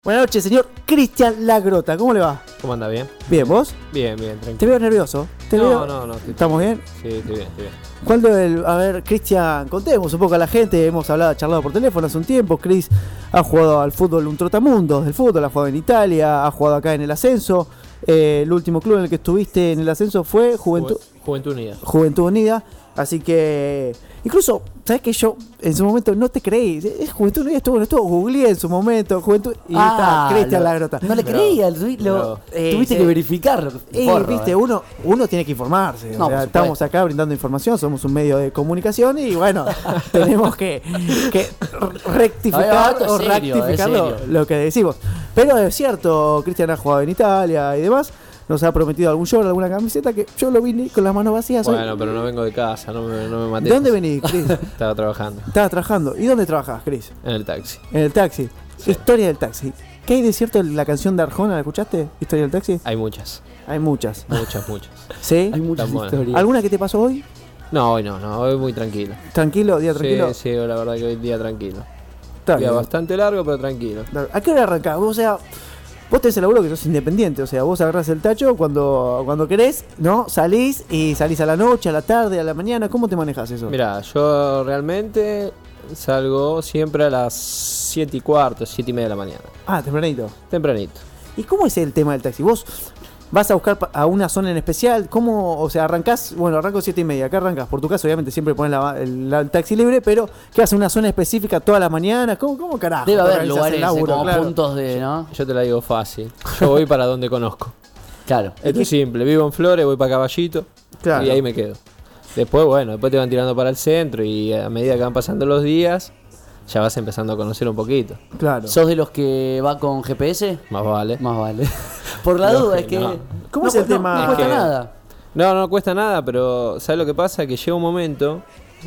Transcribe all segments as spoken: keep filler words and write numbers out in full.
Buenas noches, señor Cristian Lagrota. ¿Cómo le va? ¿Cómo anda? ¿Bien? Bien, ¿vos? Bien, bien, tranquilo. Te veo nervioso. ¿Te no, veo? no, no. Estoy ¿Estamos bien? Sí, estoy bien, estoy bien. ¿Cuándo el, a ver, Cristian, contemos un poco a la gente. Hemos hablado, charlado por teléfono hace un tiempo. Chris ha jugado al fútbol, un trotamundos del fútbol. Ha jugado en Italia, ha jugado acá en el ascenso. Eh, el último club en el que estuviste en el ascenso fue Juventud, Ju- Juventud Unida. Juventud Unida. Así que, incluso, ¿sabes que yo en su momento no te creí? Es Juventud Unida, estuvo, estuvo, googleé en su momento, Juventud, y Ah, está Cristian lo- Lagrota. No le Pero- creía, lo, Pero- eh, tuviste sí. que verificarlo. Y Porro, viste, eh. uno, uno tiene que informarse. No, o sea, por estamos supuesto. acá brindando información, somos un medio de comunicación y bueno, tenemos que, que rectificar A ver, esto o es serio, rectificar es lo, serio. lo que decimos. Pero es cierto, Cristian ha jugado en Italia y demás. Nos ha prometido algún short, alguna camiseta que yo lo vine con las manos vacías hoy. Bueno, pero no vengo de casa, no me, no me maté. ¿De dónde venís, Cris? Estaba trabajando Estabas trabajando. ¿Y dónde trabajas, Cris? en el taxi. En el taxi. Sí. Historia del taxi. ¿Qué hay de cierto en la canción de Arjona? ¿La escuchaste? Historia del taxi. Hay muchas, Hay muchas. muchas, muchas. ¿Sí? Hay muchas Tan bueno. historias. ¿Alguna que te pasó hoy? No, hoy no, no, hoy muy tranquilo. ¿Tranquilo? ¿Día tranquilo? Sí, sí, la verdad que hoy día tranquilo. Está Día bien. bastante largo, pero tranquilo. ¿A qué hora arrancás? O sea, vos tenés el laburo que sos independiente, o sea, vos agarrás el tacho cuando, cuando querés, ¿no? Salís y salís a la noche, a la tarde, a la mañana. ¿Cómo te manejás eso? Mira, yo realmente salgo siempre a las siete y cuarto, siete y media de la mañana. Ah, tempranito. Tempranito. ¿Y cómo es el tema del taxi? ¿Vos vas a buscar pa- a una zona en especial? ¿Cómo, o sea, arrancás? Bueno, arranco siete y media. ¿Acá arrancás? Por tu caso, obviamente, siempre pones la- el, la- el taxi libre, pero ¿qué haces? ¿Una zona específica todas las mañanas? ¿Cómo, cómo carajo? Debe te haber organizás lugares el eh, laburo, como claro? puntos de, ¿no? Yo te la digo fácil. Yo voy para donde conozco. Claro. Esto es simple. Vivo en Flores, voy para Caballito. Claro. Y ahí me quedo. Después, bueno, después te van tirando para el centro y a medida que van pasando los días, ya vas empezando a conocer un poquito. Claro. ¿Sos de los que va con G P S? Más vale. Más vale. Por la No, duda, es que. no. ¿Cómo no es el cu- tema? No, no Es cuesta que- nada. No, no cuesta nada, pero ¿sabes lo que pasa? Que llega un momento,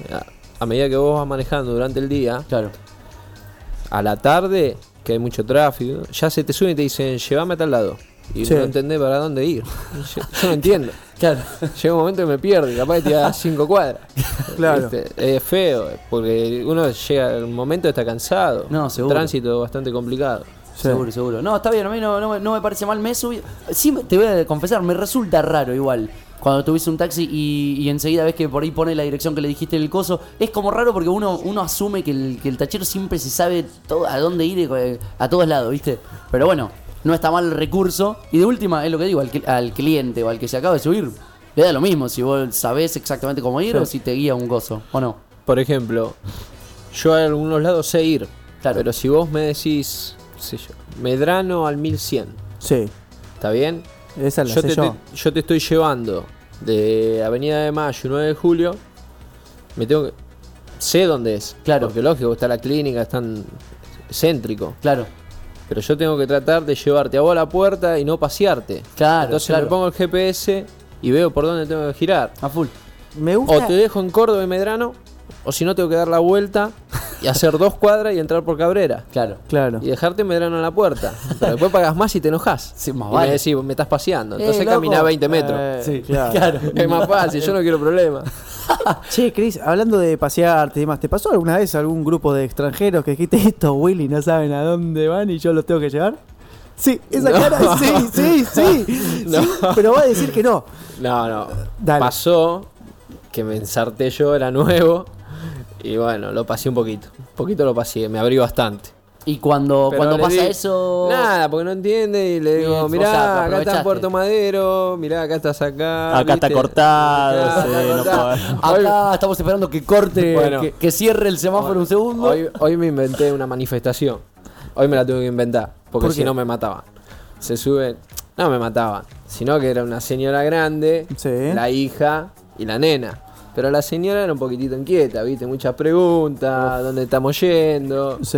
a, a medida que vos vas manejando durante el día, Claro. a la tarde, que hay mucho tráfico, ya se te suben y te dicen, llévame a tal lado. Y Sí. no entendés para dónde ir. Yo, yo no entiendo. Claro. Llega un momento que me pierdo y capaz que te das cinco cuadras. Claro. ¿Viste? Es feo, porque uno llega al momento está cansado. No, seguro. Tránsito bastante complicado. Sí. Seguro, seguro. No, está bien, a mí no, no, me- no me parece mal. Me he subido. Sí, me- te voy a confesar, me resulta raro igual. Cuando tuviste un taxi y, y enseguida ves que por ahí pone la dirección que le dijiste en el coso. Es como raro porque uno, uno asume que el, que el tachero siempre se sabe todo, a dónde ir, eh, a todos lados, ¿viste? Pero bueno, no está mal el recurso. Y de última, es lo que digo, al, cli- al cliente o al que se acaba de subir, le da lo mismo si vos sabés exactamente cómo ir Sí. o si te guía un coso, ¿o no? Por ejemplo, yo a algunos lados sé ir, Claro. pero si vos me decís, qué sé yo, Medrano al mil cien, Sí. ¿está bien? Esa la Yo sé te, yo. te- yo te estoy llevando de Avenida de Mayo y nueve de julio, me tengo que, sé dónde es, Claro. porque lógico, está la clínica, es tan céntrico, Claro. pero yo tengo que tratar de llevarte a vos a la puerta y no pasearte. Claro, Entonces claro. me pongo el G P S y veo por dónde tengo que girar. A full. Me O gusta. te dejo en Córdoba y Medrano, o si no tengo que dar la vuelta y hacer dos cuadras y entrar por Cabrera. Claro. Claro. Y dejarte en Medrano en la puerta. Pero después pagas más y te enojas. Sí, más y vale. me decís, me estás paseando. Entonces Eh, loco. camina veinte metros. Eh, Sí, claro. claro. Es más fácil, yo no quiero problemas. Che, Cris, hablando de pasearte y demás, ¿te pasó alguna vez algún grupo de extranjeros que dijiste estos Willy no saben a dónde van y yo los tengo que llevar? Sí, esa No. cara, sí, sí, sí. No. Sí, pero va a decir que no. No, no. Dale. Pasó que me ensarté yo, era nuevo. Y bueno, lo pasé un poquito. Un poquito lo pasé, me abrí bastante. Y cuando, Pero cuando le pasa di- eso. Nada, porque no entiende y le digo, Bien, o mirá, sea, te acá está aprovechaste. en Puerto Madero, mirá, acá estás acá. Acá está ¿viste? cortado, Acá sí, está no cortado. Acá estamos esperando que corte, Bueno. que, que cierre el semáforo un segundo. Hoy, hoy me inventé una manifestación. Hoy me la tuve que inventar, porque ¿Por si qué? no me mataban. Se suben, no me mataban, sino que era una señora grande, Sí. la hija y la nena. Pero la señora era un poquitito inquieta, viste, muchas preguntas, ¿dónde estamos yendo? Sí.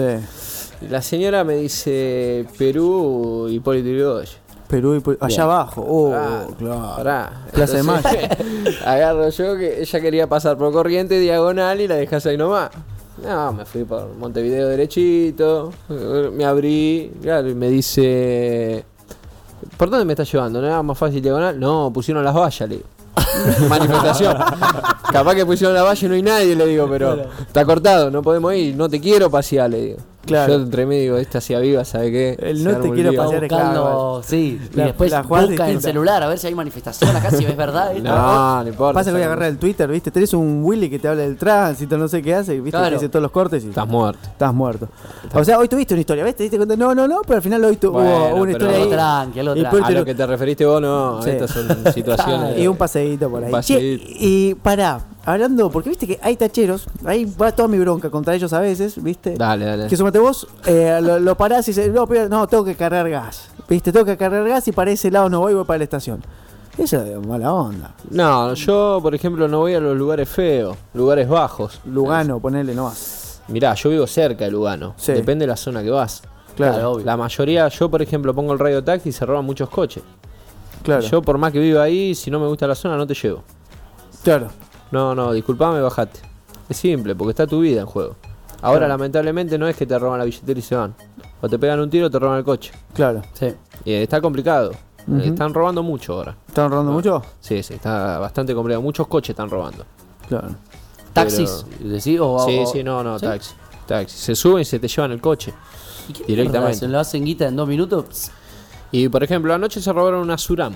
Y la señora me dice Perú, Hipólito Yrigoyen. Perú y Pu- allá Bien. abajo. Oh, Pará, claro. pará. Plaza de Entonces, agarro yo que ella quería pasar por Corriente diagonal y la dejás ahí nomás. No, me fui por Montevideo derechito, me abrí, claro, y me dice, ¿por dónde me estás llevando? ¿No era más fácil diagonal? No, pusieron las vallas, le digo. Manifestación. Capaz que pusieron la valla y no hay nadie, le digo, pero está cortado, no podemos ir, no te quiero pasear, le digo. Claro. Yo entre medio digo, esta hacía viva, ¿sabe qué? El Se no arma te un quiero lío. pasear es claro. Buscando, sí, y La- después la jugada busca en distinta. celular a ver si hay manifestación acá, si ves verdad. ¿viste? No, no importa. Pasa que voy a ¿sabes? agarrar el Twitter, ¿viste? Tenés un Willy que te habla del tránsito, no sé qué hace, ¿viste? Claro. Te dice todos los cortes y Estás muerto. estás muerto. O sea, hoy tuviste una historia, ¿ves? Te diste cuenta, no, no, no, pero al final hoy tu- Bueno, hubo una pero historia Algo ahí. tranqui, algo Y tranqui. A lo que te referiste vos, no. Sí. Estas son situaciones. Y un paseíto por ahí. Un Che, paseíto. y pará, hablando, porque viste que hay tacheros, ahí va toda mi bronca contra ellos a veces, ¿viste? Dale, dale. Que sumate vos, eh, lo, lo parás y dices, no, pero- no, tengo que cargar gas. ¿Viste? Tengo que cargar gas y para ese lado no voy, voy para la estación. Eso es de mala onda. No, yo, por ejemplo, no voy a los lugares feos, lugares bajos. Lugano, ponele, no vas. Mirá, yo vivo cerca de Lugano. Sí. Depende de la zona que vas. Claro, Claro, obvio. La mayoría, yo por ejemplo pongo el radio taxi y se roban muchos coches. claro. Yo por más que viva ahí, si no me gusta la zona, no te llevo. Claro. No, no, disculpame, bajate. Es simple, porque está tu vida en juego. Ahora, Claro. lamentablemente, no es que te roban la billetera y se van. O te pegan un tiro o te roban el coche. Claro. Sí. Y eh, está complicado. Ujú. Eh, Están robando mucho ahora. ¿Están robando mucho? Sí, sí, está bastante complicado. Muchos coches están robando. Claro. ¿Taxis? ¿Decís? O, Sí, o- sí, no, no, ¿Sí? taxi. Taxi. Se suben y se te llevan el coche. ¿Y qué Directamente. mierda hacen? ¿Lo hacen guita en dos minutos? Pss, Y por ejemplo, anoche se robaron una Suram.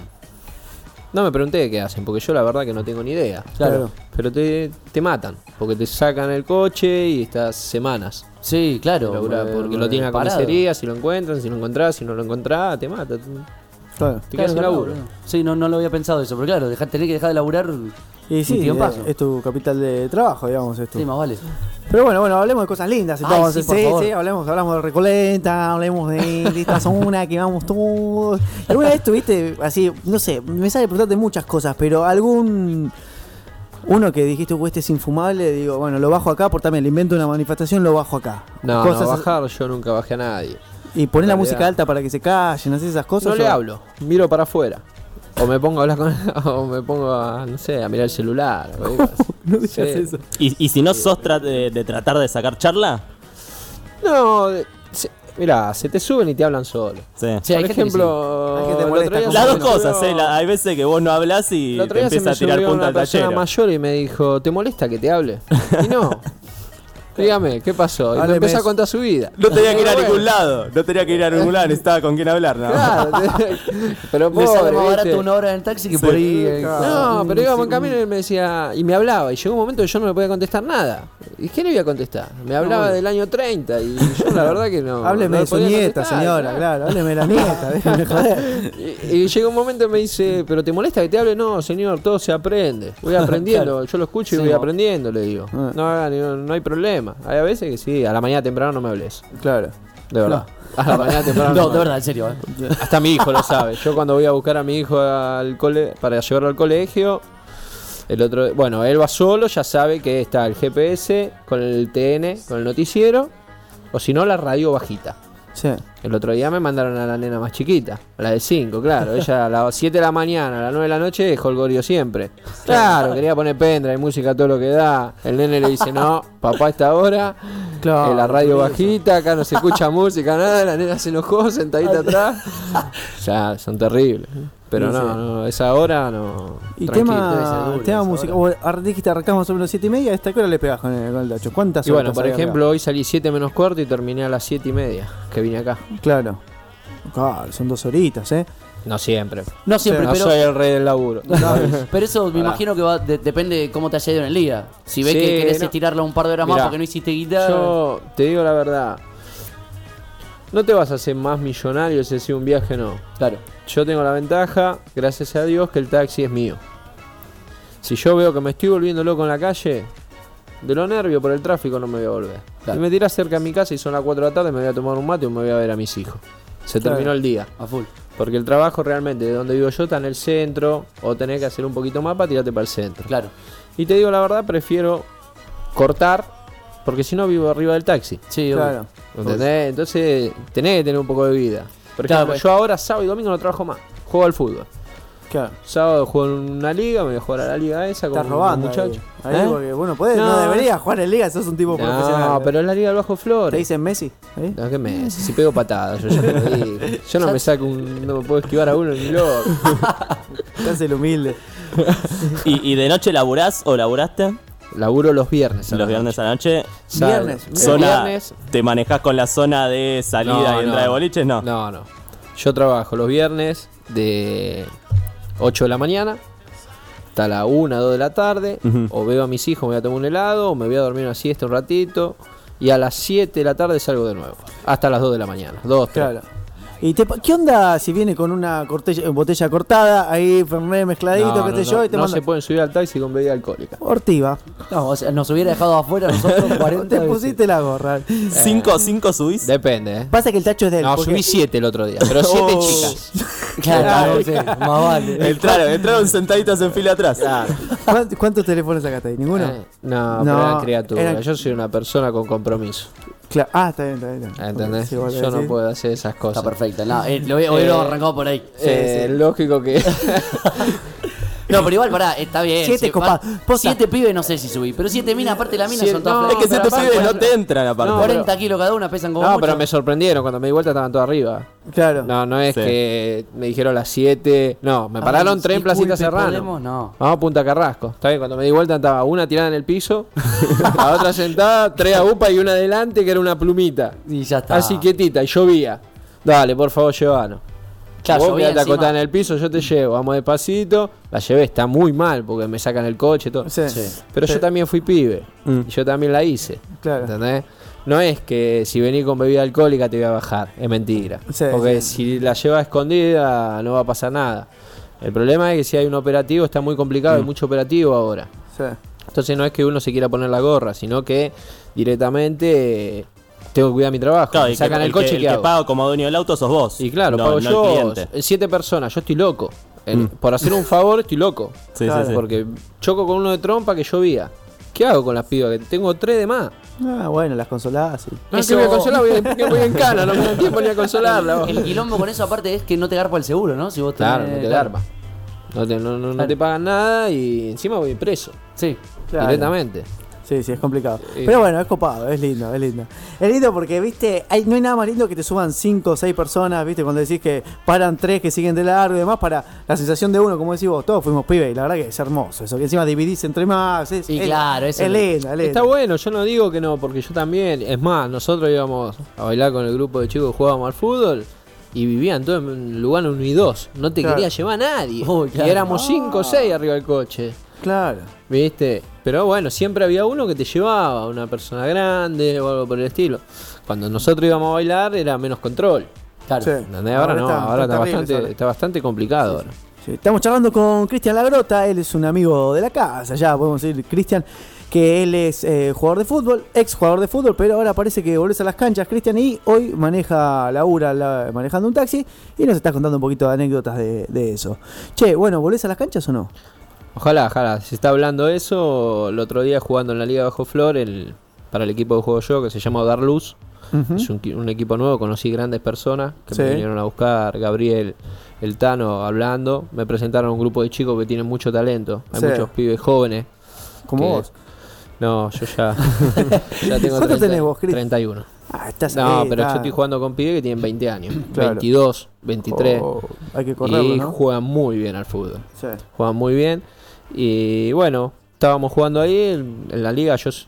No me pregunté qué hacen, porque yo la verdad que no tengo ni idea. Claro. Pero te, te matan, porque te sacan el coche y estás semanas. Sí, claro. Laburá, eh, porque lo tiene a parado. comisaría, si lo encuentran, si no encontrás, si no lo encontrás, te mata. Te Claro. te quedas sin Claro, laburo. claro. Sí, no, no lo había pensado eso, pero claro, dejar, tener que dejar de laburar. Y sí, Un es, tiempazo. es tu capital de trabajo, digamos, esto. Sí, más vale. Pero bueno, bueno, hablemos de cosas lindas. Ay, Entonces, sí, por sí, favor. sí, hablemos, hablamos de Recoleta, hablemos de, de esta zona que vamos todos. ¿Alguna vez tuviste así, no sé, me sale preguntarte muchas cosas, pero algún uno que dijiste, "Uh, este es infumable", digo, bueno, lo bajo acá, por también le invento una manifestación, lo bajo acá. No, Cosas- no, bajar yo nunca bajé a nadie. Y poner la en música realidad. alta para que se callen, así esas cosas. No le o- hablo, miro para afuera. O me pongo a hablar con o me pongo a, no sé, a mirar el celular. o algo así. No digas Sí. eso. ¿Y, y si no sos tra- de, de tratar de sacar charla? No, de- se- mirá, se te suben y te hablan solo. Sí. Sí, hay Por gente que ejemplo, Hay gente el otro molesta día con se Las me dos cosas, subió- eh. La- hay veces que vos no hablas y El otro te día se empieza me a tirar subió punta una al persona tallero. mayor y me dijo, ¿te molesta que te hable? Y no. Dígame, ¿qué pasó? Y me Hábleme empezó a eso. contar su vida. No tenía que ir a Bueno, ningún lado. No tenía que ir a ningún lado. Necesitaba con quién hablar, ¿no? Claro, te- pero Le sale pobre, más barato ¿viste? una hora en el taxi que Sí. por ahí. eh, No, un- pero íbamos en un- camino y él me decía, y me hablaba, y llegó un momento que yo no le podía contestar nada. ¿Y qué le iba a contestar? Me hablaba bueno. del año treinta y yo la verdad que no. Hábleme no le de su podía nieta, contestar, señora, claro, hábleme de la nieta, déjame joder. Y, y llega un momento y me dice, ¿pero te molesta que te hable? No, señor, todo se aprende. Voy aprendiendo, yo lo escucho y Sí, voy no. aprendiendo, le digo. Ah. No, no, no hay problema. Hay a veces que sí, a la mañana temprano no me hables. Claro. De verdad. A la mañana temprano No, me de verdad, hables. en serio. eh. Hasta mi hijo lo sabe. Yo cuando voy a buscar a mi hijo al cole para llevarlo al colegio, el otro, bueno, él va solo, ya sabe que está el G P S con el T N, con el noticiero, o si no la radio bajita. Sí. El otro día me mandaron a la nena más chiquita, a la de cinco, claro. Ella a las siete de la mañana, a las nueve de la noche dejó el gorio siempre. Claro, quería poner pendrive, música, todo lo que da. El nene le dice, no, papá, a esta hora, Claro, eh, la radio por eso. bajita, acá no se escucha música, nada. La nena se enojó, sentadita atrás. Ya, son terribles. Pero Sí, no, sí. no, esa hora no. Y tranquilo. debe ser tema, duro tema esa música. hora. Vos ar- dijiste arrancamos sobre las siete y media, ¿a esta qué hora le pegás con el, con el tacho? ¿Cuántas Y bueno, horas por hay ejemplo, hoy salí siete menos cuarto y terminé a las siete y media, que vine acá. arriba? Claro. Claro, son dos horitas, ¿eh? No siempre. No siempre, no pero. soy el rey del laburo. Pero eso me Pará. imagino que va, de- depende de cómo te haya ido en el día. Si ves Sí, que querés no. estirarla un par de horas más Mirá, porque no hiciste guitarra. Yo te digo la verdad. No te vas a hacer más millonario si haces un viaje, no. Claro. Yo tengo la ventaja, gracias a Dios, que el taxi es mío. Si yo veo que me estoy volviendo loco en la calle, de lo nervio por el tráfico no me voy a volver. Claro. Si me tirás cerca de mi casa y son las cuatro de la tarde, me voy a tomar un mate o me voy a ver a mis hijos. Se Claro. terminó el día. A full. Porque el trabajo realmente de donde vivo yo está en el centro, o tenés que hacer un poquito más para tirarte para el centro. Claro. Y te digo la verdad, prefiero cortar, porque si no vivo arriba del taxi. Sí, obvio. Claro. ¿Entendés? Entonces tenés que tener un poco de vida. Por Claro, ejemplo, pues. yo ahora sábado y domingo no trabajo más. Juego al fútbol. Claro. Sábado juego en una liga, me voy a jugar a la liga esa con Estás un robando. muchacho. Ahí, ahí ¿Eh? porque, bueno, podés, no, No. deberías jugar en liga, sos un tipo profesional. No, pero es la liga del Bajo ¿Te Flores. dicen Messi? ¿Eh? No, ¿qué me Si pego patadas, yo ya te lo dije. Yo no me saco un. No me puedo esquivar a uno ni loco. Te hace el humilde. ¿Y, ¿Y de noche laburás o laburaste? Laburo los viernes. a la Los viernes a la noche. noche. Viernes. Sal- Zona, viernes. ¿Te manejás con la zona de salida No, y entrada no. de boliches? No. No, no. Yo trabajo los viernes de ocho de la mañana hasta la una, dos de la tarde. Ujú. O veo a mis hijos, me voy a tomar un helado, o me voy a dormir una siesta un ratito. Y a las siete de la tarde salgo de nuevo. Hasta las dos de la mañana. dos, tres. Claro. ¿Y te, ¿Qué onda si viene con una cortella- botella cortada, ahí Fernet mezcladito, No, qué no, sé yo, no, y te no manda se pueden subir al taxi con bebida alcohólica. Ortiva? No, o sea, nos hubiera dejado afuera nosotros cuarenta Te veces. pusiste la gorra. ¿Cinco, cinco subís? Depende, ¿eh? Pasa que el tacho es de él. No, porque- subí siete el otro día, pero siete Oh. chicas. Claro, no sé, más vale. Entraron, entraron sentaditas en fila atrás. ¿Cuántos, cuántos teléfonos sacaste ahí? ¿Ninguno? Eh, no, No, pero eran criaturas. eran- Yo soy una persona con compromiso. Claro. Ah, está bien, está bien. está bien. ¿Entendés? Sí, vos lo Yo no decís. puedo hacer esas cosas. Está perfecto. No, eh, lo, hoy lo Eh, arrancamos por ahí. Eh, Lógico que. No, pero igual, pará, está bien. Siete Si- copas. pa- Posta. Siete pibes no sé si subí, pero siete minas, aparte de la mina Siete- son todas no, Es flacas. que pero siete aparte- pibes no te entran aparte. No, cuarenta kilos cada una, pesan como No, mucho. pero me sorprendieron. Cuando me di vuelta estaban todos arriba. Claro. No, no es Sí. que me dijeron las siete. No, me pararon Ay, tres en Placita disculpe, Serrano. ¿podemos? No. Vamos a Punta Carrasco. Está bien, cuando me di vuelta estaba una tirada en el piso, la otra sentada, tres a UPA y una adelante que era una plumita. Y ya está. Así quietita, y llovía. Dale, por favor, llévanos. Claro, Vos llovía quedate encima. acotada en el piso, yo te llevo, vamos despacito. La llevé, está muy mal porque me sacan el coche, todo. Sí. Sí. Pero Sí. yo también fui pibe. Mm. Y yo también la hice. Claro. ¿Entendés? No es que si venís con bebida alcohólica te voy a bajar. Es mentira. Sí, porque sí. si la llevas escondida no va a pasar nada. El problema es que si hay un operativo está muy complicado, hay mucho operativo ahora. Sí. Entonces no es que uno se quiera poner la gorra, sino que directamente eh, tengo que cuidar mi trabajo. Claro, Me y sacan que, el coche que, y el ¿qué que hago? paga como dueño del auto sos vos. Y claro, no, pago no yo. el cliente. eh, Siete personas, yo estoy loco. El- Mm. Por hacer un favor estoy loco. Sí, Claro. sí, sí. Porque choco con uno de trompa que llovía. ¿Qué hago con las pibas? Que tengo tres de más. Ah, bueno, las consoladas, sí. No, Eso- que voy a consolar, voy, que voy en cana, no me da tiempo ni a consolarla. vos. El quilombo con eso, aparte, es que no te garpa el seguro, ¿no? Si vos Claro, tenés- no te garpa. No te, no, no- no Claro. te pagan nada y encima voy preso. Sí. Claro. Directamente. Sí, sí, es complicado. Sí. Pero bueno, es copado, es lindo, es lindo. Es lindo porque, viste, hay, no hay nada más lindo que te suban cinco o seis personas, viste, cuando decís que paran tres que siguen de largo y demás, para la sensación de uno, como decís vos, todos fuimos pibes, y la verdad que es hermoso eso, que encima dividís entre más, es, Y es- claro, eso es es- lindo, es lindo. Está bueno, yo no digo que no, porque yo también. Es más, nosotros íbamos a bailar con el grupo de chicos que jugábamos al fútbol y vivían todos en Lugano uno y dos. No te Claro. quería llevar nadie. Uy, claro. Y éramos cinco o seis arriba del coche. Claro. ¿Viste? Pero bueno, siempre había uno que te llevaba, una persona grande o algo por el estilo. Cuando nosotros íbamos a bailar era menos control. Claro. Sí. ¿Entendés? Ahora, no, está- ahora está, terrible bastante, ahora. está bastante complicado ahora. Sí, estamos charlando con Cristian Lagrota, él es un amigo de la casa, ya podemos decir, Cristian, que él es eh, jugador de fútbol, ex jugador de fútbol, pero ahora parece que volvés a las canchas, Cristian, y hoy maneja labura la, manejando un taxi y nos estás contando un poquito de anécdotas de, de eso. Che, bueno, ¿volvés a las canchas o no? Ojalá, ojalá. Se está hablando eso. El otro día jugando en la Liga Bajo Flor, el, para el equipo que juego yo, que se llama Dar Luz. Ujú. Es un, qui- un equipo nuevo, conocí grandes personas que Sí. me vinieron a buscar, Gabriel, el Tano hablando. Me presentaron un grupo de chicos que tienen mucho talento. Hay Sí. muchos pibes jóvenes. Como que- vos. No, yo ya, ya tengo ¿Cuánto treinta tenés vos, Cris? treinta y uno. Ah, estás No, ahí, pero está. yo estoy jugando con pibes que tienen veinte años, Claro. veintidós, veintitrés. Oh, hay que correrlo, y ¿no? juegan muy bien al fútbol. Sí. Juegan muy bien. Y bueno, estábamos jugando ahí en, en la liga. Ellos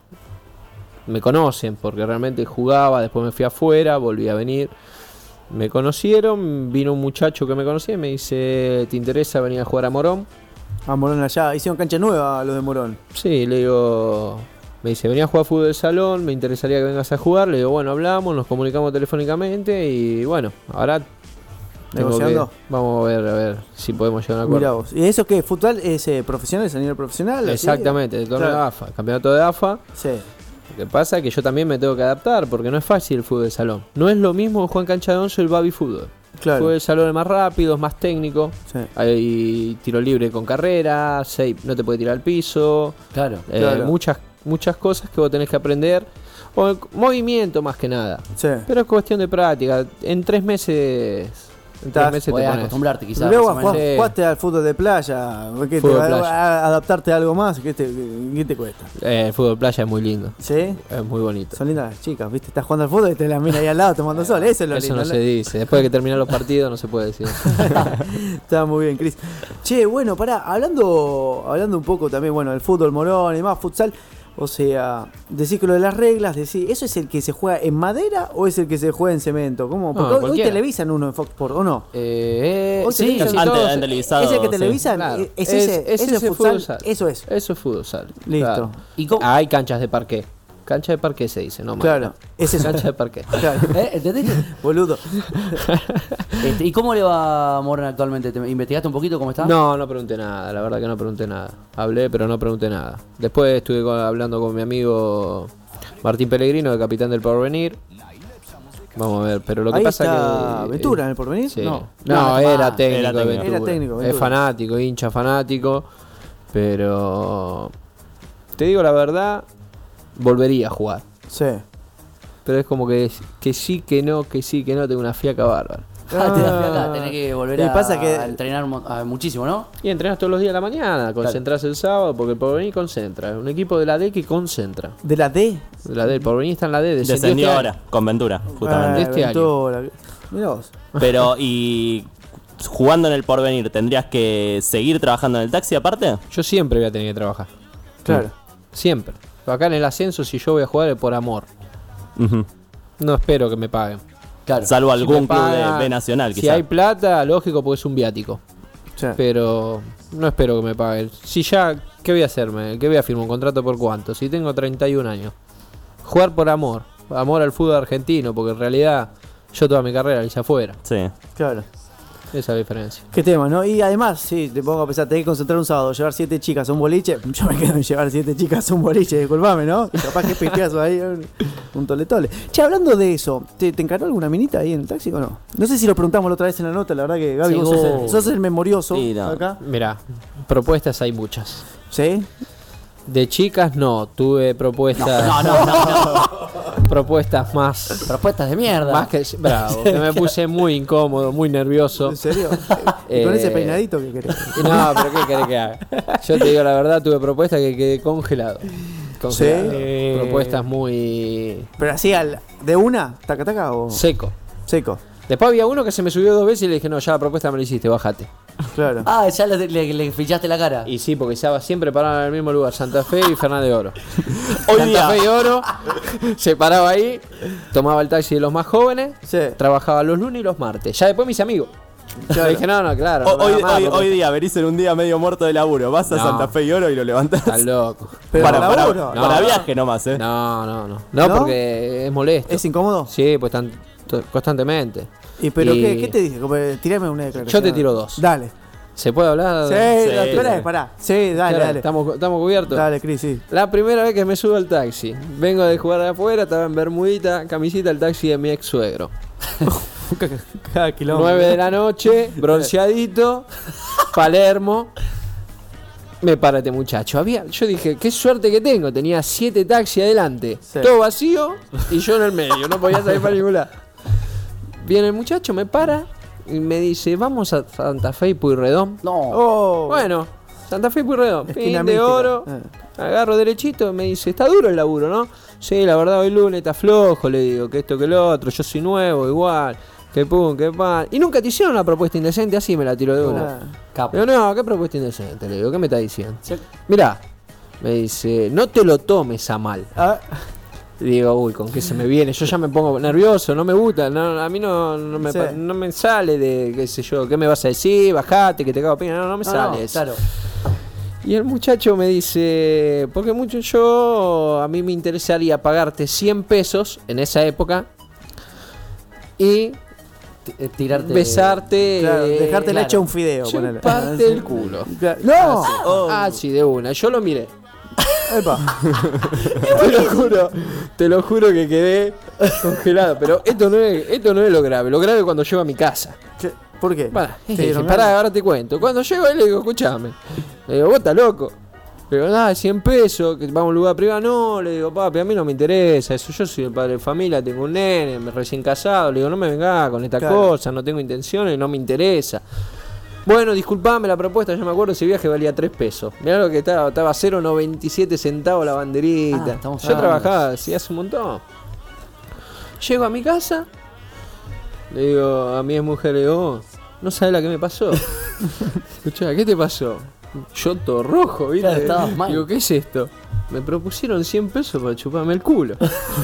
me conocen porque realmente jugaba. Después me fui afuera, volví a venir. Me conocieron. Vino un muchacho que me conocía y me dice: ¿te interesa venir a jugar a Morón? A Morón allá, hicieron cancha nueva los de Morón. Sí, le digo. Me dice: venía a jugar fútbol de salón, me interesaría que vengas a jugar. Le digo: bueno, hablamos, nos comunicamos telefónicamente. Y bueno, ahora tengo que- ¿Negociando? vamos a ver, a ver si podemos llegar a un Mirá acuerdo. vos. ¿Y eso qué? ¿Fútbol es eh, profesional? ¿Es a nivel profesional? así? Exactamente, el torneo Claro. de A F A, el campeonato de A F A. Sí. Lo que pasa es que yo también me tengo que adaptar porque no es fácil el fútbol de salón. No es lo mismo jugar en cancha de once o el baby fútbol. El Claro. fútbol de salón es más rápido, es más técnico. Sí. Hay tiro libre con carrera, seis, no te puede tirar al piso. Claro. eh, Claro. muchas, muchas cosas que vos tenés que aprender. O movimiento más que nada. Sí. Pero es cuestión de práctica. En tres meses Estás- Tres meses te Podés pones. acostumbrarte quizás. Luego más o menos. jugás- Sí. jugaste al fútbol de playa, ¿qué Fútbol te, de playa. a- a- adaptarte a algo más, ¿qué te, qué te cuesta? Eh, el fútbol playa es muy lindo. ¿Sí? Es muy bonito. Son lindas las chicas, ¿viste? Estás jugando al fútbol y te la mira ahí al lado tomando sol, eso es lo Eso lindo. no se dice. Después de que terminan los partidos no se puede decir. Está muy bien, Cris. Che, bueno, pará, hablando, hablando un poco también, bueno, del fútbol morón y demás, futsal, o sea, decir que lo de las reglas, decir, ¿eso es el que se juega en madera o es el que se juega en cemento? ¿Cómo? Porque hoy- hoy cualquiera. televisan uno en Fox Sports, ¿o no? Eh, Hoy sí, televisan casi Antes todos- han televisado. ¿Es el que sí. televisan? Claro. ¿Es, ese, Es- es eso es ese futsal? futsal. Eso es. Eso es fútbol sal. Listo. Claro. ¿Y cómo? Hay canchas de parqué. Cancha de parqué se dice, no Claro, madera. ese es Cancha de parqué. Claro. ¿Eh? ¿Entendiste? Boludo. Este, ¿Y cómo le va a Morón actualmente? ¿Te investigaste un poquito cómo está? No, no pregunté nada, la verdad que no pregunté nada. Hablé, pero no pregunté nada. Después estuve con- hablando con mi amigo Martín Pellegrino, el capitán del Porvenir. Vamos a ver, pero lo que Ahí pasa está que... Ventura en el Porvenir. Sí. No. No, No, era ah, técnico era de técnico. Ventura. Era técnico, Es Ventura. fanático, hincha fanático. Pero... Te digo la verdad, volvería a jugar. Sí. Pero es como que, que sí, que no, que sí, que no, tengo una fiaca bárbara. Ah, te da fiaca, tenés que volver Y a, pasa que- a entrenar mo- a muchísimo, ¿no? Y entrenas todos los días de la mañana, concentrás el sábado, porque el Porvenir concentra. Es un equipo de la D que concentra. De la D. De la D, el Porvenir está en la D. descendió Descendió este ahora, año. con Ventura, justamente. Ah, este año. Ventura. Mirá vos. Pero, y jugando en el Porvenir, ¿tendrías que seguir trabajando en el taxi aparte? Yo siempre voy a tener que trabajar. Claro. Siempre. Acá en el ascenso, si yo voy a jugar es por amor. Ujú. No espero que me paguen. Claro. Salvo Si algún me club pagan- de B Nacional, Si quizás. hay plata, lógico, porque es un viático. Sí. Pero no espero que me paguen. Si ya, ¿qué voy a hacerme? ¿Qué voy a firmar un contrato por cuánto? Si tengo treinta y un años. Jugar por amor. Amor al fútbol argentino, porque en realidad yo toda mi carrera la hice afuera. Sí. Claro. Esa es la diferencia. Qué tema, ¿no? Y además, sí, te pongo a pensar, tenés que concentrar un sábado, llevar siete chicas a un boliche. Yo me quedo en llevar siete chicas a un boliche, disculpame, ¿no? Y capaz que pisteazo ahí, un, un toletole. Che, hablando de eso, ¿te, ¿te encaró alguna minita ahí en el taxi o no? No sé si lo preguntamos la otra vez en la nota, la verdad que Gaby, Sí, vos sos, oh. el, sos el memorioso Sí, no. acá. Mirá, propuestas hay muchas. ¿Sí? De chicas no, tuve propuestas. No, no, no, no. Propuestas más. Propuestas de mierda. Más que. Bravo, que me puse muy incómodo, muy nervioso. ¿En serio? ¿Y con Eh, ese peinadito que querés? Y no, pero ¿qué querés que haga? Yo te digo la verdad, tuve propuestas que quedé congelado. Congelado. Sí. Propuestas muy Pero así, al, ¿de una? ¿Taca, taca o seco. seco? Después había uno que se me subió dos veces y le dije, no, ya la propuesta me la hiciste, bájate. Claro. Ah, ya le, le, le fichaste la cara. Y sí, porque estaba siempre parado en el mismo lugar, Santa Fe y Fernández de Oro. Hoy Santa día- Fe y Oro, se paraba ahí, tomaba el taxi de los más jóvenes, Sí. trabajaba los lunes y los martes. Ya después mis amigos. Claro. Le dije, no, no, claro. O- no me hoy, hagas más hoy, propuestas. hoy día venís en un día medio muerto de laburo. Vas a No. Santa Fe y Oro y lo levantás. Estás loco. Pero para, para, laburo. No. para viaje nomás, ¿eh? No, no, no. No, ¿No? porque es molesto. ¿Es incómodo? Sí, pues están to- constantemente. ¿Y pero Y- ¿qué, qué te dije? Como, eh, tirame una declaración. Yo te tiro dos. Dale. ¿Se puede hablar? Sí, Sí. la- espera, pará. Sí, dale, Claro, dale. Estamos, estamos cubiertos. Dale, Cris, sí. La primera vez que me subo al taxi, vengo de jugar afuera, estaba en bermudita, camisita, el taxi de mi ex suegro. Cada kilómetro. nueve de la noche, bronceadito, Palermo. Me para este muchacho. Había, yo dije, qué suerte que tengo. Tenía siete taxis adelante, Sí. todo vacío y yo en el medio. No podía salir para ningún lado. Viene el muchacho, me para y me dice, vamos a Santa Fe y Pueyrredón. No. Oh. Bueno, Santa Fe y Pueyrredón. Esquina Fin de mística. oro. Eh. Agarro derechito, me dice, está duro el laburo, ¿no? Sí, la verdad hoy lunes está flojo, le digo, que esto que lo otro, yo soy nuevo, igual, que pum, que pan. Y nunca te hicieron una propuesta indecente, así me la tiro de una. Ah. Capo. Le digo, no, ¿qué propuesta indecente? Le digo, ¿qué me está diciendo? Sí. Mirá, me dice, no te lo tomes a mal. Ah, Y digo, uy, ¿con qué se me viene? Yo ya me pongo nervioso, no me gusta, no, a mí no, no, me, Sí. pa- no me sale de, qué sé yo, ¿qué me vas a decir? Bajate, que te cago a piña. No, no me No, sale no, eso. claro. Y el muchacho me dice, porque mucho yo, a mí me interesaría pagarte cien pesos en esa época y T- eh, Tirarte. besarte, claro, eh, dejarte claro. hecho un fideo. ponele. chuparte el culo. Claro. ¡No! Oh. Ah, sí, de una. Yo lo miré. Epa. Te lo juro, te lo juro que quedé congelado. Pero esto no es, esto no es lo grave. Lo grave es cuando llego a mi casa. Che, ¿por qué? Pará, ¿Te dije, dieron pará, ganas? ahora te cuento. Cuando llego ahí le digo, escuchame. Le digo, vos estás loco. Le digo, ah, cien pesos, que vamos a un lugar privado. No, le digo, papi, a mí no me interesa eso. Yo soy el padre de familia, tengo un nene, me recién casado. Le digo, no me venga con esta Claro. cosa, no tengo intenciones, no me interesa. Bueno, disculpame la propuesta, yo me acuerdo ese viaje valía tres pesos. Mirá lo que estaba, estaba cero coma noventa y siete centavos la banderita. Ah, estamos yo hablando. trabajaba, sí, hace un montón. Llego a mi casa, le digo a mi mujer, le digo, "Oh, no sabes la que me pasó. Escuchá, ¿qué te pasó? Yo todo rojo, ¿viste? Claro, estabas mal. Digo, ¿qué es esto? Me propusieron cien pesos para chuparme el culo.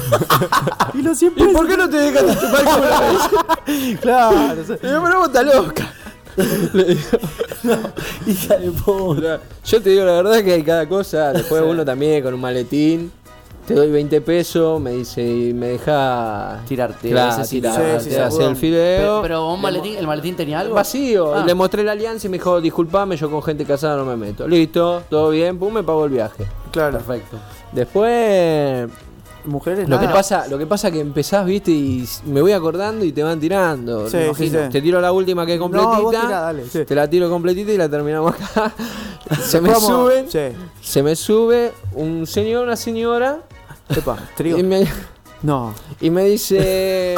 Y los cien ¿Y por qué no te dejas de chupar el culo? Me dice. Claro. Le digo, pero vos estás loca. Le digo, Hija de puta. yo te digo la verdad que hay cada cosa. Después uno también con un maletín. Te doy veinte pesos, me dice, y me deja Tirarte, claro, ese sí, tirar, sí, sí, te sí, hace bueno. el fideo. Pero, pero un maletín, ¿el maletín tenía algo? Vacío. Ah. Le mostré la alianza y me dijo, disculpame, yo con gente casada no me meto. Listo, todo bien, pum, me pagó el viaje. Claro. Perfecto. Después, Mujeres, lo que nada. pasa, lo que pasa que empezás, viste, y me voy acordando y te van tirando. Sí, me sí, imagino. sí. Te tiro la última que es completita. No, vos tirá, dale, sí. Te la tiro completita y la terminamos acá. Se me Vamos. suben. Sí. Se me sube un señor, una señora. Epa, trigo. Y me, No. y me dice,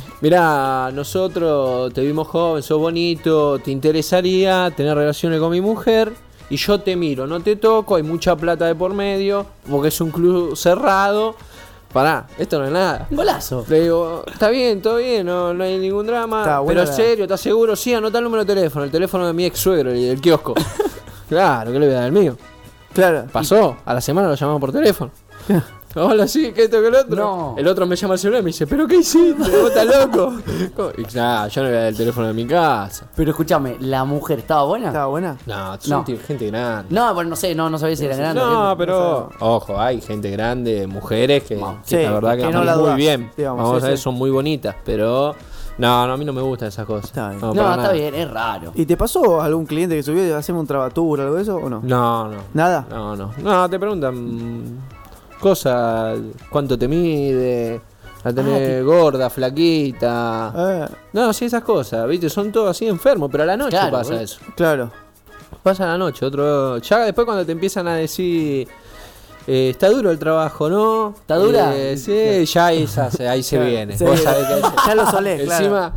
mirá, nosotros te vimos joven, sos bonito, te interesaría tener relaciones con mi mujer y yo te miro, no te toco, hay mucha plata de por medio, porque es un club cerrado. Pará, esto no es nada. Un golazo. Le digo, está bien, todo bien, no, no hay ningún drama. Está buena pero la- serio, ¿estás seguro? Sí, anota el número de teléfono, el teléfono de mi ex suegro, el del kiosco. Claro, ¿qué le voy a dar el mío? Claro. Pasó, a la semana lo llamamos por teléfono. Hola, sí, que esto, que el otro. No. El otro me llama al celular y me dice, ¿pero qué hiciste? ¿Vos estás loco? Y nah, yo no le voy a dar el teléfono de mi casa. Pero escúchame, ¿la mujer estaba buena? ¿Estaba buena? No, son No. t- gente grande. No, bueno, no sé, no, no sabía si era grande. No, o qué. pero ojo, hay gente grande, mujeres que, que Sí, la verdad que, que no están la muy dudás, bien. digamos, Vamos sí, a ver, sí. son muy bonitas, pero no, no, a mí no me gustan esas cosas. Está bien. No, para está nada. bien, es raro. ¿Y te pasó algún cliente que subió y hacemos un trabatur o algo de eso o no? No, no. ¿Nada? No, no. No, te preguntan mm, cosas, cuánto te mide, la tenés gorda, flaquita. Eh, No, sí, esas cosas, ¿viste? Son todos así enfermos, pero a la noche Claro, pasa boludo. eso. claro. Pasa a la noche, otro. Ya después cuando te empiezan a decir. eh, está duro el trabajo, ¿no? ¿Está dura? Eh, sí, ya esa, se- ahí se Claro, viene. sí. Vos sabés que ahí se- Ya lo solés, claro. Encima,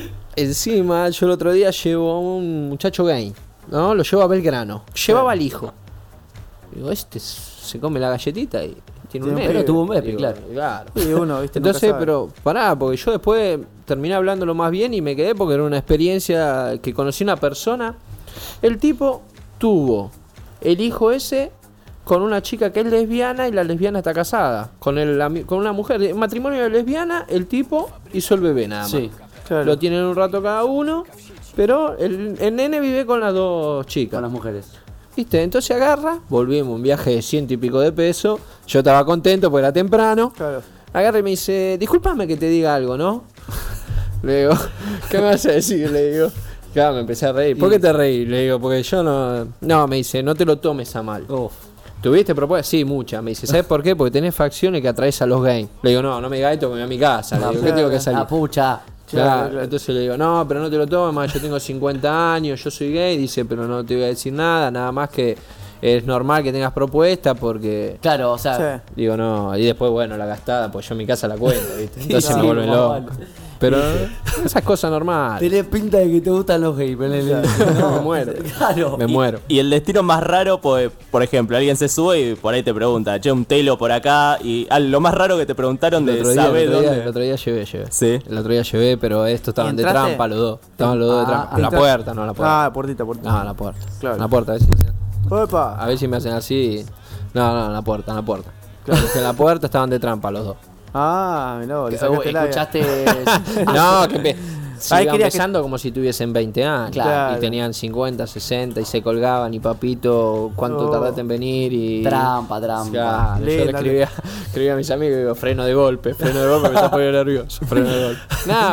encima, yo el otro día llevo a un muchacho gay, ¿no? Lo llevo a Belgrano. Llevaba al hijo. Digo, este se come la galletita y tiene un Tiene un nene. pibe. Pero tuvo un bebé, Digo, claro. claro. Sí, uno, ¿viste? Nunca Entonces, sabe. pero pará, porque yo después terminé hablándolo más bien y me quedé porque era una experiencia que conocí una persona. El tipo tuvo el hijo ese con una chica que es lesbiana y la lesbiana está casada. Con, el, ami- con una mujer. En matrimonio de lesbiana, el tipo hizo el bebé nada más. Sí. Claro. Lo tienen un rato cada uno, pero el, el nene vive con las dos chicas. Con las mujeres. ¿Viste? Entonces agarra, volvimos, un viaje de ciento y pico de pesos. Yo estaba contento porque era temprano. Claro. Agarra y me dice, discúlpame que te diga algo, ¿no? Le digo, ¿qué me vas a decir? Le digo, claro, me empecé a reír. ¿Por qué te reí? Le digo, porque yo no... No, me dice, no te lo tomes a mal. ¿Tuviste propuestas? Sí, muchas. Me dice, ¿sabes por qué? Porque tenés facciones que atraes a los gays. Le digo, no, no me digas esto, que me voy a mi casa. Le digo, ¿qué tengo que salir? Ah, pucha. Claro, Claro, claro. entonces le digo, no, pero no te lo tomes, más yo tengo cincuenta años, yo soy gay, dice, pero no te voy a decir nada, nada más que es normal que tengas propuesta porque... Claro, o sea. Sí. Digo, no, y después, bueno, la gastada, pues yo en mi casa la cuento, ¿viste? Entonces Sí, me vuelve más loco. vale. Pero esas cosas normales. Tenés pinta de que te gustan los gays, ponele. Me muero. Claro. Me muero. Y el destino más raro, pues, por ejemplo, alguien se sube y por ahí te pregunta, che, un telo por acá. Y ah, lo más raro que te preguntaron El de otro, día, saber el, otro día, dónde. el otro día llevé, llevé. Sí. El otro día llevé, pero estos estaban de entraste? trampa los dos. Estaban los dos de Ah, trampa. A la entraste. puerta, no a la puerta. Ah, puertita, puertita. No, a la puerta. Claro. A la puerta, a ver si, a Opa. ver si me hacen así. No, no, en la puerta, en la puerta. Claro, que en la puerta estaban de trampa los dos. Ah, mirá, le Que- sacaste el labio. Escuchaste. No, que empe- se Ahí iban querías que- besando como si tuviesen veinte años. Claro. Y tenían cincuenta, sesenta y se colgaban. Y papito, ¿cuánto Oh. tardaste en venir? Y... Trampa, trampa. Claro, yo le Linda, escribía, escribía a mis amigos y digo, freno de golpe, freno de golpe, me está poniendo nervioso, freno de golpe. Nada, pero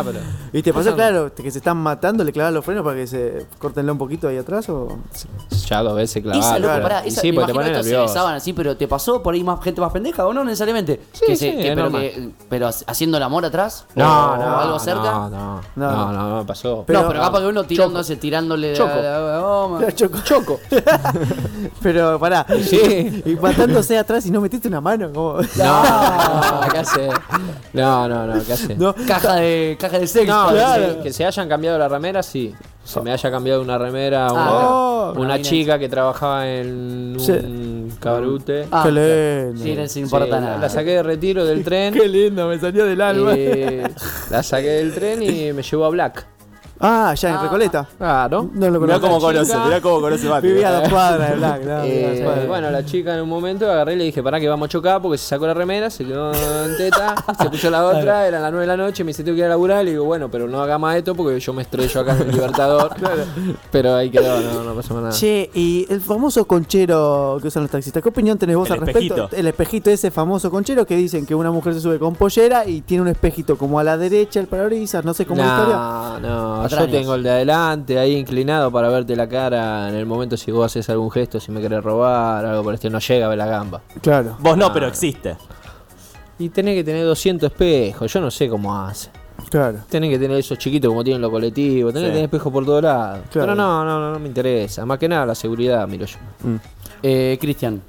¿Y te pasó, claro, que se están matando, le clavas los frenos para que se cortenle un poquito ahí atrás? O... Ya dos veces clavado. Esa, loco, claro. pará, Y esa, sí, me porque te imagino ponen esto se nervioso. besaban así, pero ¿te pasó por ahí más gente más pendeja o no necesariamente? Sí, que sí, se, que, es pero, normal. que, pero haciendo el amor atrás No, o, no, o algo cerca. No, no, No. no, no, no, pasó. Pero- no, pero capaz que uno tirándose, tirándole Choco. la- la- la goma. Choco. Choco. Pero pará, Sí. y matándose atrás y no metiste una mano, como... No, no, ¿qué hace? No, no, no, ¿qué hace? No, Caja de caja de sexo. No, Claro. que, se, que se hayan cambiado la remera, sí. Se me haya cambiado una remera, una, Ah, una una chica que trabajaba en Sí. un cabarute. Ah, qué lindo. Sí, no se Sí, importa la- nada. La saqué de retiro del tren. Qué lindo, me salió del alma. eh, la saqué del tren y me llevó a Black. Ah, ya en Ah. Recoleta. Claro. No lo Mirá conozco. cómo conoce, chica. mirá cómo conoce Mati. Vivía a dos cuadras de Black. No, Eh, vivía a dos cuadras. bueno, la chica en un momento agarré y le dije, pará que vamos a chocar porque se sacó la remera, se quedó en teta, se puso la otra, eran las nueve de la noche, me dice, tengo que ir a laburar, le digo, bueno, pero no haga más esto porque yo me estrello acá en el Libertador. Pero ahí quedó, no, no pasó más nada. Che, y el famoso conchero que usan los taxistas, ¿qué opinión tenés vos El al respecto? espejito. El espejito, ese famoso conchero que dicen que una mujer se sube con pollera y tiene un espejito como a la derecha, el parabrisas, no sé cómo es la historia. No, no, yo Patrañas. tengo el de adelante ahí inclinado para verte la cara en el momento si vos haces algún gesto, si me querés robar, algo por este, no llega a ver la gamba. Claro. Vos no, Ah. pero existe. Y tenés que tener doscientos espejos, yo no sé cómo hace. Claro. Tenés que tener esos chiquitos como tienen los colectivos, tenés Sí. que tener espejos por todos lados. Claro. Pero no, no, no, no me interesa. Más que nada la seguridad, miro yo. Eh, Cristian,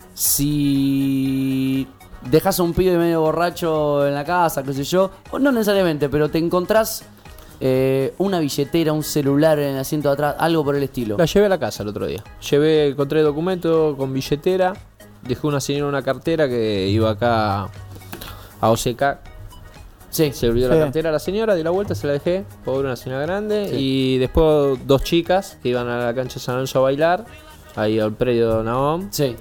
si dejas a un pibe medio borracho en la casa, qué sé yo, o no necesariamente, pero te encontrás eh, una billetera, un celular en el asiento de atrás, algo por el estilo. La llevé a la casa el otro día. Llevé, encontré documento con billetera. Dejé una señora una cartera que iba acá a O C K. Sí. Se olvidó Sí. la cartera a la señora, di la vuelta, se la dejé. Pobre, una señora grande. Sí. Y después dos chicas que iban a la cancha de San Alonso a bailar. Ahí al predio de Naom. Sí.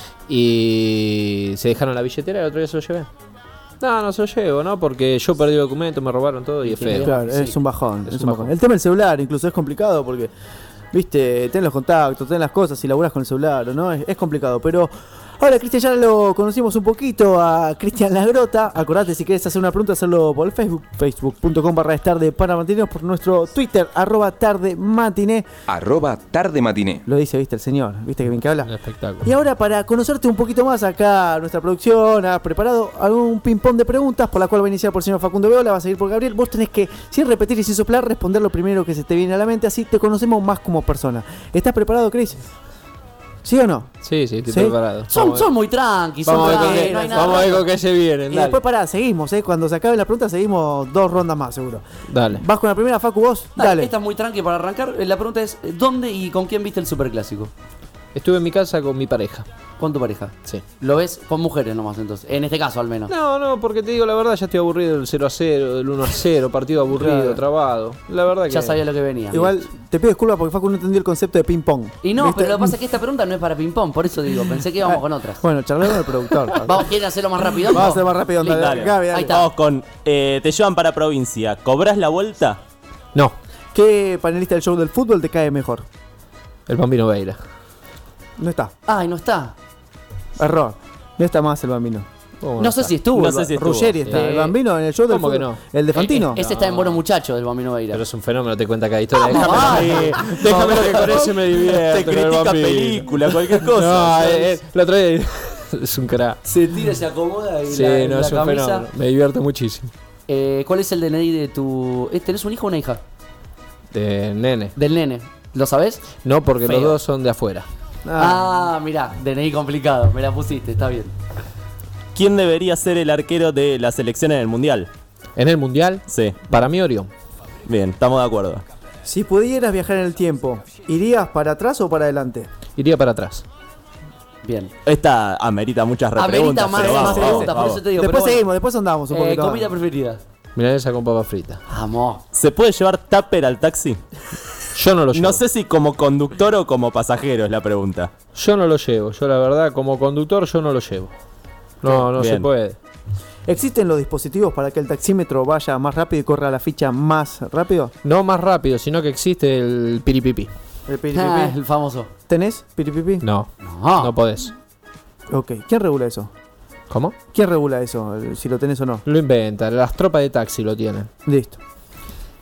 Y se dejaron la billetera y el otro día se lo llevé. No, no se lo llevo, ¿no? Porque yo perdí el documento, me robaron todo y es feo. Claro, Sí. es un bajón, Es es un un bajón. bajón. El tema del celular incluso es complicado porque, viste, ten los contactos, ten las cosas, si laburás con el celular o no, es, es complicado. Pero ahora, Cristian, ya lo conocimos un poquito a Cristian Lagrota. Acordate, si querés hacer una pregunta, hacerlo por el Facebook, facebook.com barra tarde para matiné, por nuestro Twitter, arroba tarde matiné. Arroba tarde matiné. Lo dice, viste, el señor, viste que bien que habla. Un espectáculo. Y ahora, para conocerte un poquito más, acá nuestra producción ha preparado algún ping-pong de preguntas, por la cual va a iniciar por el señor Facundo Veola, va a seguir por Gabriel. Vos tenés que, sin repetir y sin soplar, responder lo primero que se te viene a la mente, así te conocemos más como persona. ¿Estás preparado, Chris? ¿Sí o no? Sí, sí, estoy ¿Sí? preparado. Son, Vamos a ver. son muy tranqui, son Vamos a ver con tranqui, qué- no hay nada vamos a ver raro. con qué se vienen. Y Dale. después, pará, seguimos, ¿eh? Cuando se acabe la pregunta, seguimos dos rondas más, seguro. Dale. ¿Vas con la primera, Facu, vos? Dale, Dale. Esta es muy tranqui para arrancar. Eh, La pregunta es, ¿dónde y con quién viste el superclásico? Estuve en mi casa con mi pareja. ¿Con tu pareja? Sí. ¿Lo ves con mujeres nomás entonces? En este caso al menos. No, no, porque te digo la verdad, ya estoy aburrido del cero a cero, del uno a cero, partido aburrido, Claro. trabado. La verdad que. Ya sabía lo que venía. Igual, te pido disculpas porque Facu no entendió el concepto de ping-pong. Y no, ¿Viste? pero lo que pasa es que esta pregunta no es para ping-pong, por eso digo, pensé que íbamos con otras. Bueno, charlemos con el productor. ¿Vamos, ¿Quieren hacerlo más rápido? Vamos a hacer más rápido. Listo. Dale, Gaby, dale. Ahí está. Vamos con. eh, te llevan para provincia. ¿Cobras la vuelta? No, ¿Qué panelista del show del fútbol te cae mejor? el Bambino Veira. No está. Ay, no está. Error. No está más el Bambino. ¿Cómo No sé está? si estuvo. No el sé ba- si estuvo. Ruggeri está. Eh, el Bambino en el show del ¿cómo que fútbol. no? El de Fantino. Eh, Ese está en Bueno Muchacho del Bambino Veira. Pero es un fenómeno, te cuenta cada historia. Vamos, Déjame, vale. sí, déjame lo que con ese me divierte. Te con el critica Bambino. película, cualquier cosa. No, eh, eh, el otro día es un crack. Se tira, se acomoda y Sí, la, no, la es un camisa. fenómeno. Me divierte muchísimo. Eh, ¿Cuál es el D N I de tu... eh, ¿Tenés un hijo o una hija? De nene. Del nene. ¿Lo sabés? No, porque Feo. los dos son de afuera. Ah, Ah, mirá, D N I complicado. Me la pusiste, está bien. ¿Quién debería ser el arquero de la selección en el mundial? En el mundial, Sí, para mí Orión. bien, estamos de acuerdo. si pudieras viajar en el tiempo, ¿irías para atrás o para adelante? Iría para atrás. Bien. Esta amerita muchas Amerita repreguntas. más, pero más vamos, preguntas, vamos, por eso te digo. Después pero bueno. seguimos, después andamos un Eh, poquito. comida más. preferida. Milanesa con papa frita. Vamos. ¿Se puede llevar tupper al taxi? Yo no lo llevo. No sé si como conductor o como pasajero es la pregunta. Yo no lo llevo. Yo la verdad, como conductor, yo no lo llevo. No, no Bien. se puede. ¿Existen los dispositivos para que el taxímetro vaya más rápido y corra la ficha más rápido? No más rápido, sino que existe el piripipi. ¿El piripipi? Ah, el famoso. ¿Tenés piripipi? No, No. no podés. Ok. ¿Quién regula eso? ¿Cómo? ¿Quién regula eso? el- Si lo tenés o no. Lo inventan. Las tropas de taxi lo tienen. Listo.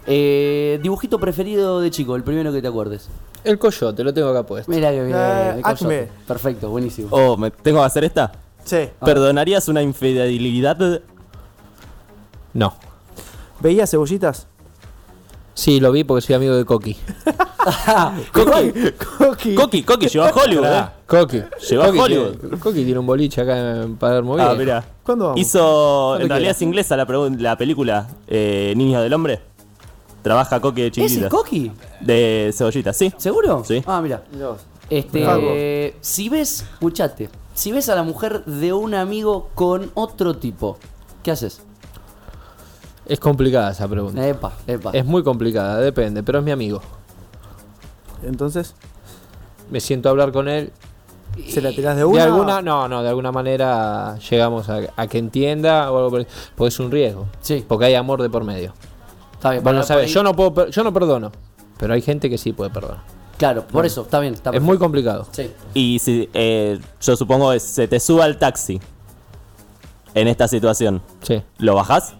Eh, dibujito preferido de chico, el primero que te acuerdes. El coyote, lo tengo acá puesto. Mira que bien. Eh, el coyote. Acme. Perfecto, buenísimo. Oh, ¿me tengo que hacer esta? Sí. ¿Perdonarías una infidelidad? No. ¿Veías cebollitas? Sí, lo vi porque soy amigo de Coqui. Coqui, Coqui. Coqui, Coqui, llegó a Hollywood, eh. Coqui. Llegó a Coqui Hollywood. tiene- Coqui tiene un boliche acá en Palermo. Ah, Viejo. mira. ¿Cuándo vamos? Hizo, en Cuando realidad quiera. es inglesa la, pregun- la película eh, Niños del Hombre. Trabaja Coqui de ¿Ese chiquitita. es Coqui? De cebollitas, sí. ¿Seguro? Sí. Ah, mira. Este, Fago. eh, si ves, escuchate, si ves a la mujer de un amigo con otro tipo, ¿qué haces? Es complicada esa pregunta. Epa, epa. Es muy complicada, depende, pero es mi amigo. Entonces, Me siento a hablar con él. ¿se la tirás de De una? alguna, no, no, de alguna manera llegamos a, a que entienda o algo por el- porque es un riesgo. Sí. Porque hay amor de por medio. Está bien. Bueno, por sabes, ahí- yo no puedo, per- yo no perdono, pero hay gente que sí puede perdonar. Claro, por eso, está bien. Está Es perfecto. muy complicado. Sí. Y si, eh, yo supongo que se te suba al taxi en esta situación, Sí, ¿lo bajás?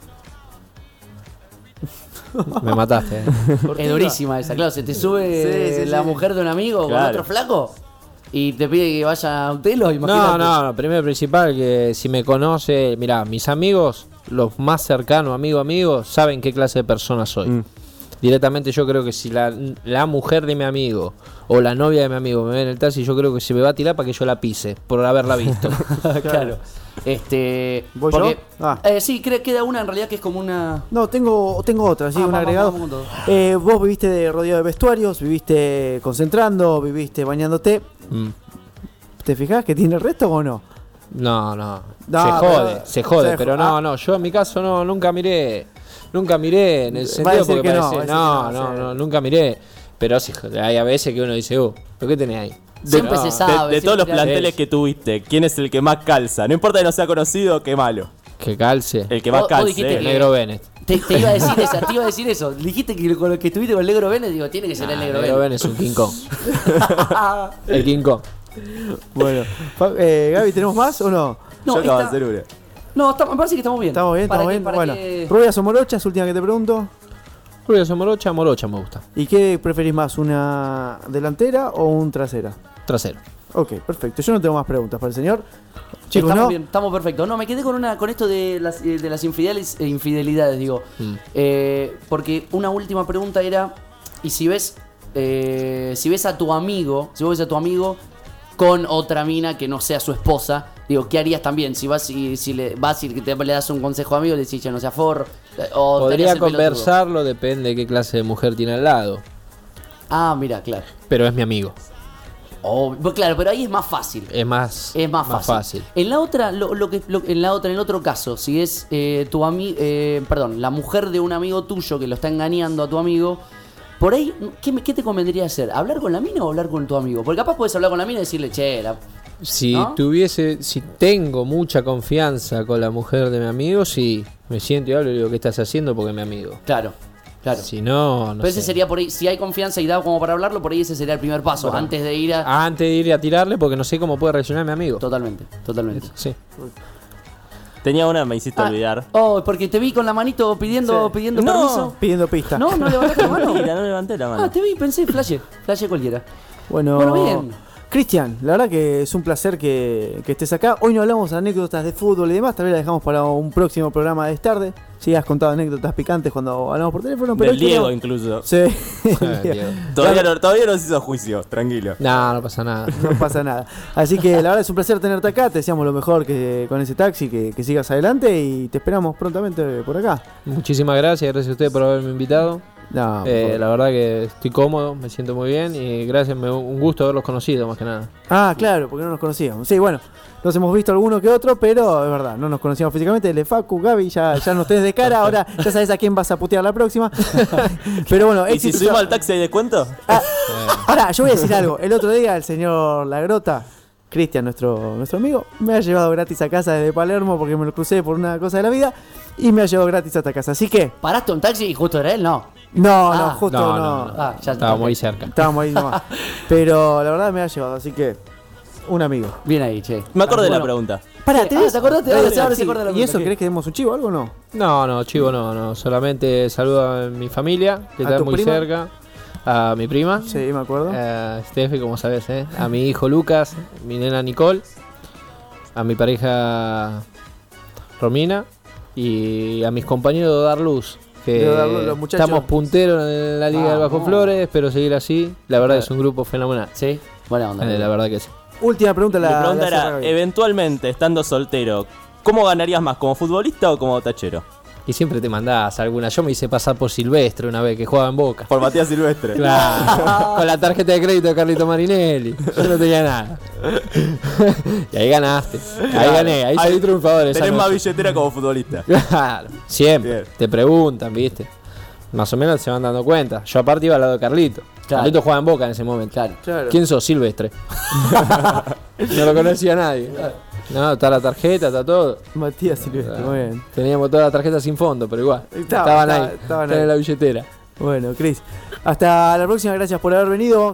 me mataste. eh. Es durísima esa, claro. Se te sube Sí, sí, la sí. mujer de un amigo Claro. con otro flaco y te pide que vaya a un telo, imagínate. No, no, no, primero y principal que si me conoce, mirá, mis amigos, los más cercanos, amigo, amigo, saben qué clase de persona soy. Mm. Directamente yo creo que si la, la mujer de mi amigo o la novia de mi amigo me ve en el taxi, yo creo que se me va a tirar para que yo la pise, por haberla visto. Claro. Este. ¿Voy porque, yo? Ah. eh, sí, cre- queda una en realidad que es como una. No, tengo, tengo otra, sí, Ah, un vamos, agregado. vamos con todo. Eh, vos viviste de rodeado de vestuarios, viviste concentrando, viviste bañándote. Mm. ¿Te fijás que tiene el resto o no? No, no, No, se jode, pero- se jode, se pero jo- no, ah. no, yo en mi caso no, nunca miré, nunca miré en el Va a sentido decir porque que no, parece- va a decir no, que no, no, sí. no, nunca miré, pero sí, hay a veces que uno dice, uh, ¿pero qué tenés ahí? Siempre No, se De, sabe. de todos los siempre hay- planteles que tuviste, ¿quién es el que más calza? No importa que no sea conocido, qué malo. Que calce, El que más Vos- vos calce. dijiste eh. el negro Bennett. Te, te iba a decir eso, te iba a decir eso. Dijiste que con lo que estuviste con el negro Bennett, digo, tiene que ser Ah, el el negro negro Bennett. Bennett es un King Kong. El King Kong. Bueno, Fa- eh, Gaby, ¿tenemos más o no? No, Yo acabo de esta- hacer una. no está- me parece que estamos bien. Estamos bien, Para estamos que- bien. para Bueno, que- rubias o morochas, última que te pregunto. Rubia o morocha, morocha me gusta. ¿Y qué preferís más, una delantera o un trasera? Trasero. Ok, perfecto. Yo no tengo más preguntas para el señor. Chicos, estamos ¿no? bien, estamos perfectos. No, me quedé con una con esto de las, eh, de las infidelis- eh, infidelidades, digo. Mm. Eh, porque una última pregunta era, y si ves eh, si ves a tu amigo, si vos ves a tu amigo con otra mina que no sea su esposa, digo, ¿qué harías también? Si vas y si le vas y te, le das un consejo a amigo, le decís, ya no sea forro, eh, o te harías Podría el pelotudo. conversarlo, depende de qué clase de mujer tiene al lado. Ah, mira, claro. Pero es mi amigo. Oh, pues claro, pero ahí es más fácil. Es más, Es más fácil. En la otra, lo, lo que, lo- en la otra, en el otro caso, si es eh, tu amigo, perdón, la mujer de un amigo tuyo que lo está engañando a tu amigo, por ahí, ¿qué, me- qué te convendría hacer? ¿Hablar con la mina o hablar con tu amigo? Porque capaz puedes hablar con la mina y decirle, che, la- Si ¿no? tuviese, si tengo mucha confianza con la mujer de mi amigo, sí, me siento y hablo y le digo, ¿qué estás haciendo? Porque es mi amigo. claro, claro. Si no, no pero ese sé. sería por ahí, si hay confianza y da como para hablarlo, por ahí ese sería el primer paso, antes de ir a... Antes de ir a tirarle, porque no sé cómo puede reaccionar mi amigo. Totalmente, totalmente. Sí. Tenía una, me hiciste Ah, olvidar. oh, porque te vi con la manito pidiendo, Sí. pidiendo No. permiso. Pidiendo pista. No, no levantaste la mano. Mentira, no levanté la mano. Ah, te vi, pensé, flashe, flashe cualquiera. Bueno, Bueno, bien. Cristian, la verdad que es un placer que, que estés acá. Hoy no hablamos de anécdotas de fútbol y demás, tal vez la dejamos para un próximo programa de tarde. Sí, has contado anécdotas picantes cuando hablamos por teléfono, pero Del hoy Diego queríamos- incluso. Sí, Ah, Diego. Todavía no, todavía no se hizo juicio, tranquilo. No, no pasa nada. no pasa nada. Así que la verdad es un placer tenerte acá. Te deseamos lo mejor que con ese taxi, que, que sigas adelante y te esperamos prontamente por acá. Muchísimas gracias, gracias a ustedes por haberme invitado. No, Eh, por- la verdad que estoy cómodo, me siento muy bien y gracias, me, un gusto haberlos conocido más que nada. Ah, claro, porque no nos conocíamos. Sí, bueno, nos hemos visto alguno que otro, pero es verdad, no nos conocíamos físicamente. El de Facu, Gaby, ya, ya nos tenés de cara, ahora ya sabes a quién vas a putear la próxima. Pero bueno, ¿Y si éxito- subimos al taxi hay descuento? Ahora, yo voy a decir algo. El otro día el señor Lagrota, Cristian, nuestro, nuestro amigo, me ha llevado gratis a casa desde Palermo porque me lo crucé por una cosa de la vida y me ha llevado gratis hasta casa. Así que, ¿Paraste un taxi y justo era él? No. no, no, Ah, justo no. no, no, no. Ah, ya Estábamos ok. ahí cerca. Estábamos ahí nomás. Pero la verdad me ha llevado, así que Un amigo. Bien ahí, che. Me acordé de la Bueno. pregunta. Pará, Ah, ¿tenés? ¿te acordaste? Ahora, Eh, ahora se sí. acuerda de la ¿Y eso pregunta. querés que demos un chivo o algo o no? No, no, chivo no, no. Solamente saludo a mi familia, que ¿A está tu muy prima? cerca. A mi prima. Sí, me acuerdo. A Steffi, como sabes, ¿eh? A mi hijo Lucas, mi nena Nicole. A mi pareja Romina. Y a mis compañeros de Dar Luz. Que De Dar Luz, los muchachos. estamos punteros en la Liga del Bajo Vamos. Flores, pero seguir así, la verdad es un grupo fenomenal. Sí, buena onda. Eh, la verdad que sí. Última pregunta. La, Mi pregunta la cierra era, Gaby. eventualmente, estando soltero, ¿cómo ganarías más, como futbolista o como tachero? Y siempre te mandás alguna. Yo me hice pasar por Silvestre una vez que jugaba en Boca. Por Matías Silvestre. Claro, con la tarjeta de crédito de Carlito Marinelli. Yo no tenía nada. Y ahí ganaste. Ahí gané, ahí salí triunfador esa Tenés más noche. billetera como futbolista. Claro, siempre. Bien. Te preguntan, ¿viste? Más o menos se van dando cuenta. Yo aparte iba al lado de Carlito. Claro. Carlito jugaba en Boca en ese momento. Claro. Claro. ¿Quién sos? Silvestre. No lo conocía nadie. No, está la tarjeta, está todo. Matías Silvestre, muy bien. Teníamos toda la tarjeta sin fondo, pero igual. Estaba- estaban estaba- ahí. estaban Estaban ahí. en la billetera. Bueno, Cris. Hasta la próxima. Gracias por haber venido.